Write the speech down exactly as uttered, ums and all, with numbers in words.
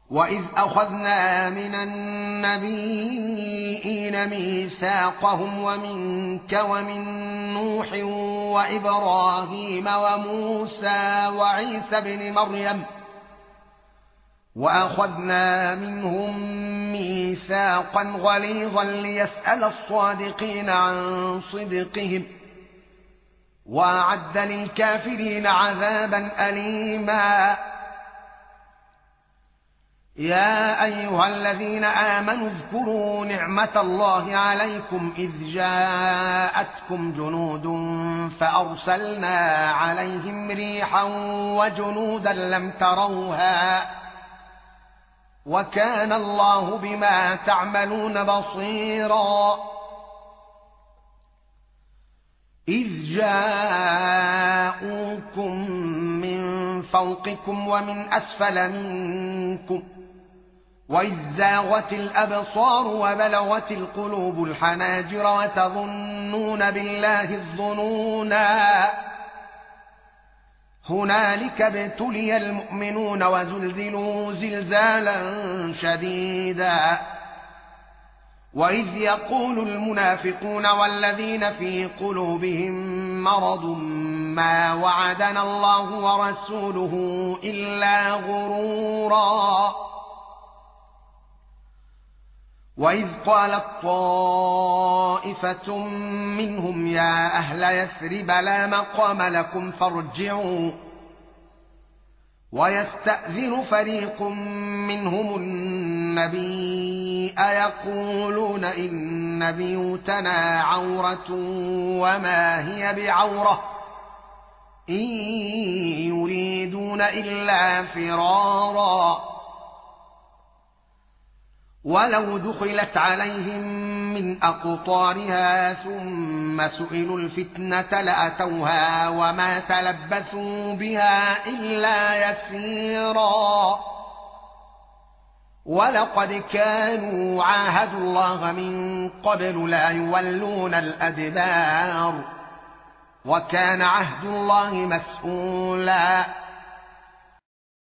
وإذ أخذنا من النبيين ميثاقهم ومنك ومن نوح وإبراهيم وموسى وعيسى ابن مريم وأخذنا منهم ميثاقا غليظا ليسأل الصادقين عن صدقهم وأعد للكافرين عذابا أليما. يا أيها الذين آمنوا اذكروا نعمة الله عليكم إذ جاءتكم جنود فأرسلنا عليهم ريحا وجنودا لم تروها وكان الله بما تعملون بصيرا. إذ جاءوكم من فوقكم ومن أسفل منكم وإذ زاغت الأبصار وبلغت القلوب الحناجر وتظنون بالله الظنونا. هنالك ابتلي المؤمنون وزلزلوا زلزالا شديدا. وإذ يقول المنافقون والذين في قلوبهم مرض ما وعدنا الله ورسوله إلا غرورا. وإذ قالت طائفة منهم يا أهل يثرب لا مقام لكم فارجعوا ويستأذن فريق منهم النبي يقولون إن بيوتنا عورة وما هي بعورة إن يريدون إلا فرارا. ولو دخلت عليهم من أقطارها ثم سئلوا الفتنة لأتوها وما تلبثوا بها إلا يسيرا. ولقد كانوا عاهدوا الله من قبل لا يولون الأدبار وكان عهد الله مسؤولا.